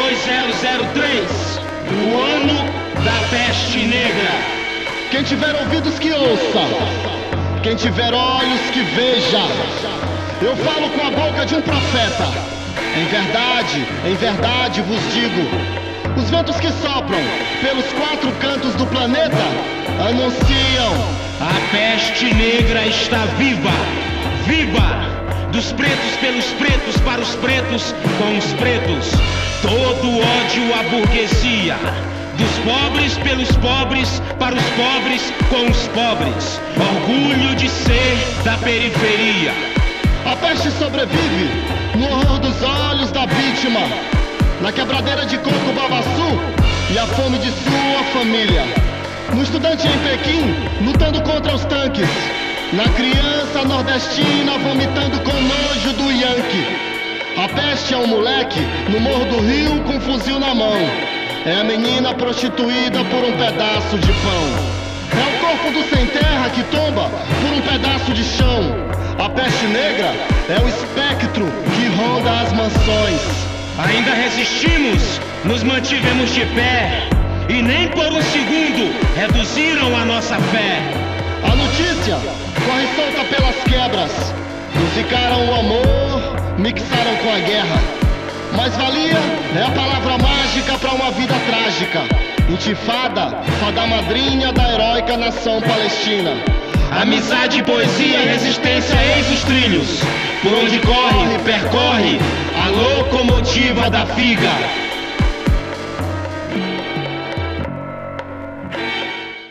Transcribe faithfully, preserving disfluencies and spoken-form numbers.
dois mil três, o ano da peste negra. Quem tiver ouvidos que ouça, quem tiver olhos que veja. Eu falo com a boca de um profeta. Em verdade, em verdade vos digo, os ventos que sopram pelos quatro cantos do planeta anunciam: a peste negra está viva, viva! Dos pretos pelos pretos, para os pretos com os pretos. Todo ódio à burguesia. Dos pobres pelos pobres, para os pobres com os pobres. Orgulho de ser da periferia. A peste sobrevive no horror dos olhos da vítima, na quebradeira de coco babaçu e a fome de sua família. No estudante em Pequim, lutando contra os tanques. Na criança nordestina, vomitando com nojo do Yankee. A peste é um moleque no Morro do Rio com um fuzil na mão. É a menina prostituída por um pedaço de pão. É o corpo do sem terra que tomba por um pedaço de chão. A peste negra é o espectro que ronda as mansões. Ainda resistimos, nos mantivemos de pé, e nem por um segundo reduziram a nossa fé. A notícia corre solta pelas quebras. Musicaram o amor, mixaram com a guerra. Mais valia é a palavra mágica pra uma vida trágica. Intifada, fada madrinha da heróica nação palestina. Amizade, poesia, resistência, eis os trilhos. Por onde corre, percorre a locomotiva da figa.